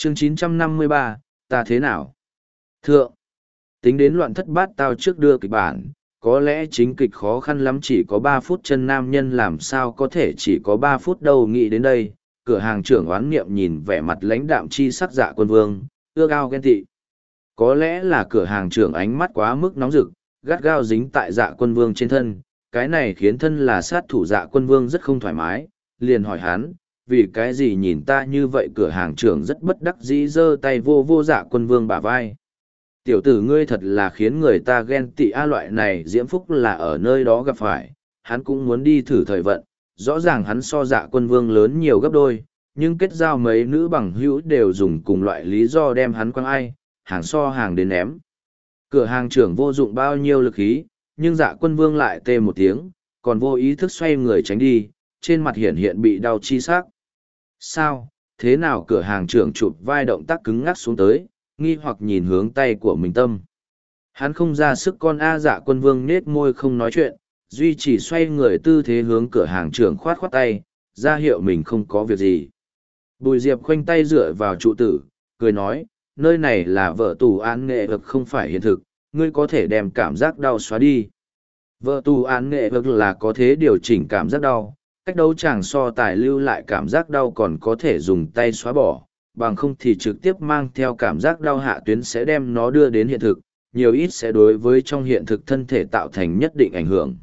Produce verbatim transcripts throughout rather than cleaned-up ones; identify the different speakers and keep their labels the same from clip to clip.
Speaker 1: chương chín trăm năm mươi ba, ta thế nào? Thượng, tính đến loạn thất bát tao trước đưa kịch bản, có lẽ chính kịch khó khăn lắm chỉ có ba phút, chân nam nhân làm sao có thể chỉ có ba phút đâu. Nghĩ đến đây, cửa hàng trưởng oán niệm nhìn vẻ mặt lãnh đạm chi sắc Dạ Quân Vương, ước ao ghen tị. Có lẽ là cửa hàng trưởng ánh mắt quá mức nóng rực, gắt gao dính tại Dạ Quân Vương trên thân, cái này khiến thân là sát thủ Dạ Quân Vương rất không thoải mái, liền hỏi hắn, vì cái gì nhìn ta như vậy? Cửa hàng trưởng rất bất đắc dĩ giơ tay vô vô Dạ Quân Vương bả vai. Tiểu tử ngươi thật là khiến người ta ghen tị a. Loại này diễm phúc là ở nơi đó gặp phải, hắn cũng muốn đi thử thời vận, rõ ràng hắn so Dạ Quân Vương lớn nhiều gấp đôi, nhưng kết giao mấy nữ bằng hữu đều dùng cùng loại lý do đem hắn quăng ai, hàng so hàng đến ném. Cửa hàng trưởng vô dụng bao nhiêu lực khí, nhưng Dạ Quân Vương lại tê một tiếng, còn vô ý thức xoay người tránh đi, trên mặt hiện hiện bị đau chi sắc. Sao, thế nào? Cửa hàng trưởng chụp vai động tác cứng ngắc xuống tới, nghi hoặc nhìn hướng tay của mình tâm. Hắn không ra sức con a. Dạ Quân Vương nết môi không nói chuyện, duy chỉ xoay người tư thế hướng cửa hàng trưởng khoát khoát tay, ra hiệu mình không có việc gì. Bùi Diệp khoanh tay dựa vào trụ tử, cười nói, nơi này là vợ tù án nghệ vực không phải hiện thực, ngươi có thể đem cảm giác đau xóa đi. Vợ tù án nghệ vực là có thể điều chỉnh cảm giác đau, cách đấu chàng so tài lưu lại cảm giác đau còn có thể dùng tay xóa bỏ, bằng không thì trực tiếp mang theo cảm giác đau hạ tuyến sẽ đem nó đưa đến hiện thực, nhiều ít sẽ đối với trong hiện thực thân thể tạo thành nhất định ảnh hưởng.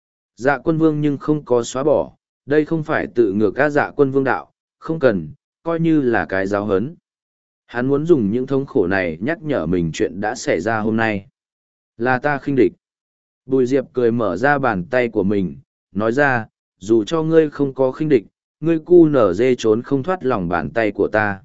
Speaker 1: Dạ Quân Vương nhưng không có xóa bỏ, đây không phải tự ngược các Dạ Quân Vương đạo, không cần, coi như là cái giáo hấn. Hắn muốn dùng những thống khổ này nhắc nhở mình chuyện đã xảy ra hôm nay. Là ta khinh địch. Bùi Diệp cười mở ra bàn tay của mình, nói ra, dù cho ngươi không có khinh địch, ngươi cu nở dê trốn không thoát lòng bàn tay của ta.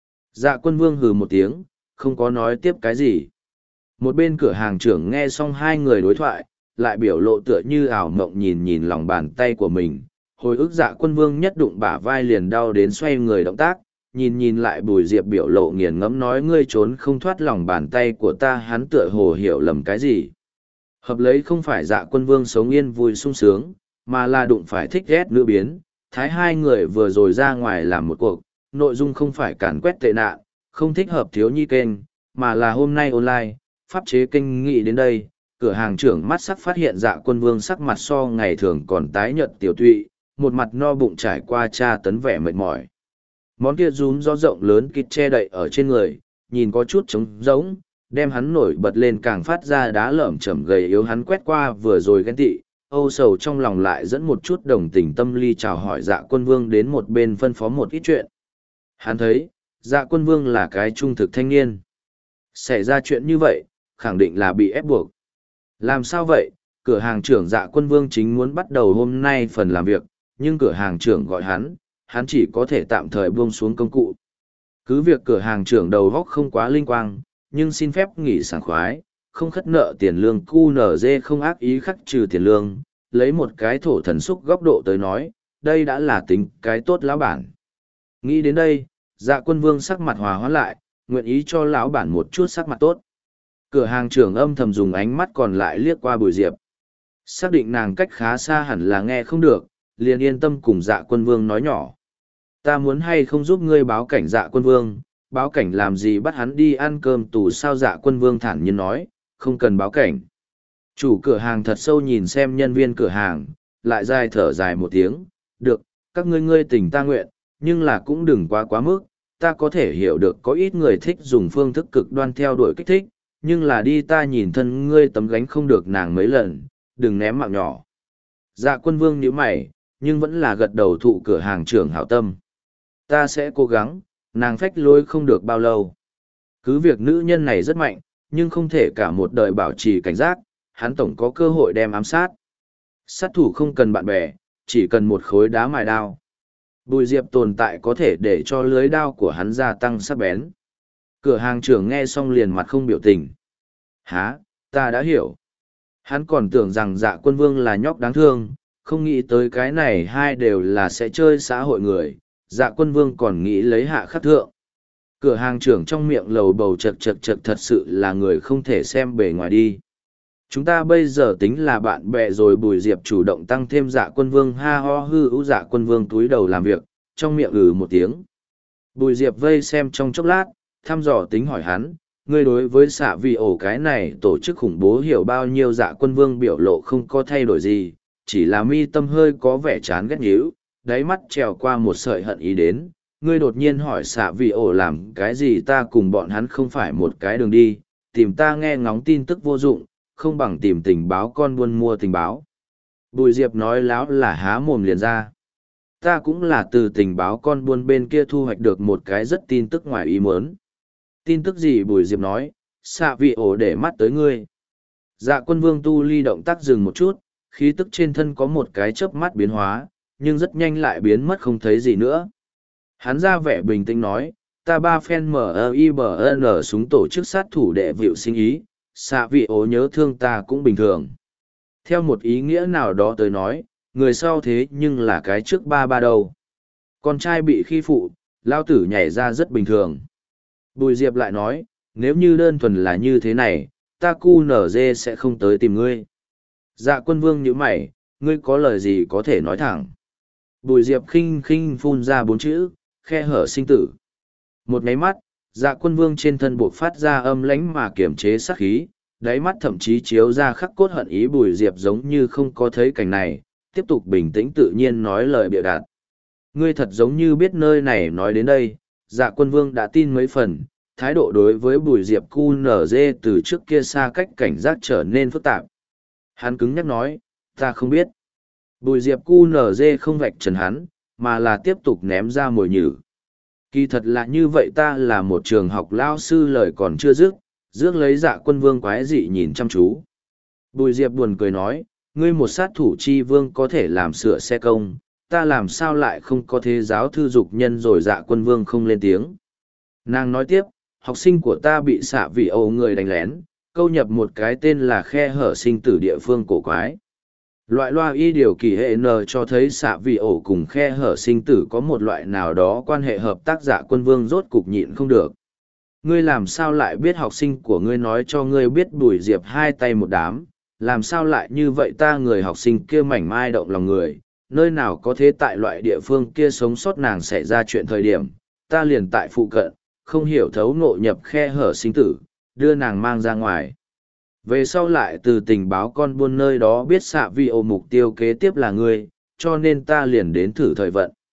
Speaker 1: Dạ Quân Vương hừ một tiếng, không có nói tiếp cái gì. Một bên cửa hàng trưởng nghe xong hai người đối thoại, lại biểu lộ tựa như ảo mộng nhìn nhìn lòng bàn tay của mình. Hồi ức Dạ Quân Vương nhất đụng bả vai liền đau đến xoay người động tác, nhìn nhìn lại Bùi Diệp biểu lộ nghiền ngẫm nói ngươi trốn không thoát lòng bàn tay của ta. Hắn tựa hồ hiểu lầm cái gì. Hợp lấy không phải Dạ Quân Vương sống yên vui sung sướng, mà là đụng phải thích ghét nữ biến. Thái hai người vừa rồi ra ngoài làm một cuộc, nội dung không phải càn quét tệ nạn, không thích hợp thiếu nhi kênh, mà là hôm nay online, pháp chế kênh nghị đến đây. Cửa hàng trưởng mắt sắc phát hiện Dạ Quân Vương sắc mặt so ngày thường còn tái nhợt tiểu tụy, một mặt no bụng trải qua tra tấn vẻ mệt mỏi. Món kia rúm gió rộng lớn kịt che đậy ở trên người, nhìn có chút trống rỗng, đem hắn nổi bật lên càng phát ra đá lởm chởm gầy yếu. Hắn quét qua vừa rồi ghen tị, âu sầu trong lòng lại dẫn một chút đồng tình tâm lý chào hỏi Dạ Quân Vương đến một bên phân phó một ít chuyện. Hắn thấy, Dạ Quân Vương là cái trung thực thanh niên. Xảy ra chuyện như vậy, khẳng định là bị ép buộc. Làm sao vậy? Cửa hàng trưởng Dạ Quân Vương chính muốn bắt đầu hôm nay phần làm việc, nhưng cửa hàng trưởng gọi hắn, hắn chỉ có thể tạm thời buông xuống công cụ. Cứ việc cửa hàng trưởng đầu góc không quá linh quang, nhưng xin phép nghỉ sảng khoái, không khất nợ tiền lương. cu nở dê không ác ý khắc trừ tiền lương, lấy một cái thổ thần xúc góc độ tới nói, đây đã là tính cái tốt lão bản. Nghĩ đến đây, Dạ Quân Vương sắc mặt hòa hoãn lại, nguyện ý cho lão bản một chút sắc mặt tốt. Cửa hàng trưởng âm thầm dùng ánh mắt còn lại liếc qua Bùi Diệp. Xác định nàng cách khá xa hẳn là nghe không được, liền yên tâm cùng Dạ Quân Vương nói nhỏ. Ta muốn hay không giúp ngươi báo cảnh? Dạ Quân Vương, báo cảnh làm gì, bắt hắn đi ăn cơm tù sao? Dạ Quân Vương thản nhiên nói, không cần báo cảnh. Chủ cửa hàng thật sâu nhìn xem nhân viên cửa hàng, lại dài thở dài một tiếng, được, các ngươi ngươi tình ta nguyện, nhưng là cũng đừng quá quá mức. Ta có thể hiểu được có ít người thích dùng phương thức cực đoan theo đuổi kích thích, nhưng là đi ta nhìn thân ngươi tấm gánh không được nàng mấy lần, đừng ném mạng nhỏ. Dạ Quân Vương nhíu mày, nhưng vẫn là gật đầu thụ cửa hàng trưởng hảo tâm. Ta sẽ cố gắng, nàng phách lối không được bao lâu. Cứ việc nữ nhân này rất mạnh, nhưng không thể cả một đời bảo trì cảnh giác, hắn tổng có cơ hội đem ám sát. Sát thủ không cần bạn bè, chỉ cần một khối đá mài đao. Bùi Diệp tồn tại có thể để cho lưới đao của hắn gia tăng sắc bén. Cửa hàng trưởng nghe xong liền mặt không biểu tình. Hả, ta đã hiểu. Hắn còn tưởng rằng Dạ Quân Vương là nhóc đáng thương, không nghĩ tới cái này hai đều là sẽ chơi xã hội người. Dạ Quân Vương còn nghĩ lấy hạ khắc thượng. Cửa hàng trưởng trong miệng lầu bầu chật chật chật, thật sự là người không thể xem bề ngoài đi. Chúng ta bây giờ tính là bạn bè rồi. Bùi Diệp chủ động tăng thêm Dạ Quân Vương ha ho hư ưu. Dạ Quân Vương túi đầu làm việc, trong miệng ừ một tiếng. Bùi Diệp vây xem trong chốc lát, thăm dò tính hỏi hắn, ngươi đối với xạ vì ổ cái này tổ chức khủng bố hiểu bao nhiêu. Dạ Quân Vương biểu lộ không có thay đổi gì, chỉ là mi tâm hơi có vẻ chán ghét nhíu, đáy mắt trèo qua một sợi hận ý đến. Ngươi đột nhiên hỏi xạ vì ổ làm cái gì, ta cùng bọn hắn không phải một cái đường đi, tìm ta nghe ngóng tin tức vô dụng, không bằng tìm tình báo con buôn mua tình báo. Bùi Diệp nói láo là há mồm liền ra. Ta cũng là từ tình báo con buôn bên kia thu hoạch được một cái rất tin tức ngoài ý muốn. Tin tức gì? Bùi Diệp nói, xạ vị ổ để mắt tới ngươi. Dạ Quân Vương tu ly động tác dừng một chút, khí tức trên thân có một cái chớp mắt biến hóa, nhưng rất nhanh lại biến mất không thấy gì nữa. Hắn ra vẻ bình tĩnh nói, ta ba phen mở i bờ n súng tổ chức sát thủ đệ vịu sinh ý, xạ vị ổ nhớ thương ta cũng bình thường. Theo một ý nghĩa nào đó tới nói, người sau thế nhưng là cái trước ba ba đầu. Con trai bị khi phụ, lao tử nhảy ra rất bình thường. Bùi Diệp lại nói, nếu như đơn thuần là như thế này, ta cu nở dê sẽ không tới tìm ngươi. Dạ Quân Vương nhíu mày, ngươi có lời gì có thể nói thẳng. Bùi Diệp khinh khinh phun ra bốn chữ, khe hở sinh tử. Một nháy mắt, Dạ Quân Vương trên thân buộc phát ra âm lãnh mà kiểm chế sát khí, đáy mắt thậm chí chiếu ra khắc cốt hận ý. Bùi Diệp giống như không có thấy cảnh này, tiếp tục bình tĩnh tự nhiên nói lời bịa đặt. Ngươi thật giống như biết nơi này nói đến đây. Dạ Quân Vương đã tin mấy phần, thái độ đối với Bùi Diệp cu nở dê từ trước kia xa cách cảnh giác trở nên phức tạp. Hắn cứng nhắc nói, ta không biết. Bùi Diệp cu nở dê không vạch trần hắn, mà là tiếp tục ném ra mồi nhử. Kỳ thật là như vậy, ta là một trường học lao sư, lời còn chưa dứt, rước lấy Dạ Quân Vương quái dị nhìn chăm chú. Bùi Diệp buồn cười nói, ngươi một sát thủ chi vương có thể làm sửa xe công, ta làm sao lại không có thế giáo thư dục nhân rồi. Dạ Quân Vương không lên tiếng. Nàng nói tiếp, học sinh của ta bị xạ vị ấu người đánh lén, câu nhập một cái tên là khe hở sinh tử địa phương cổ quái. Loại loa y điều kỳ hệ N cho thấy xạ vị ổ cùng khe hở sinh tử có một loại nào đó quan hệ hợp tác. Dạ Quân Vương rốt cục nhịn không được. Ngươi làm sao lại biết học sinh của ngươi nói cho ngươi biết? Bùi Diệp hai tay một đám, làm sao lại như vậy? Ta người học sinh kia mảnh mai động lòng người, nơi nào có thế tại loại địa phương kia sống sót. Nàng xảy ra chuyện thời điểm, ta liền tại phụ cận, không hiểu thấu ngộ nhập khe hở sinh tử, đưa nàng mang ra ngoài. Về sau lại từ tình báo con buôn nơi đó biết xạ vi ô mục tiêu kế tiếp là ngươi, cho nên ta liền đến thử thời vận.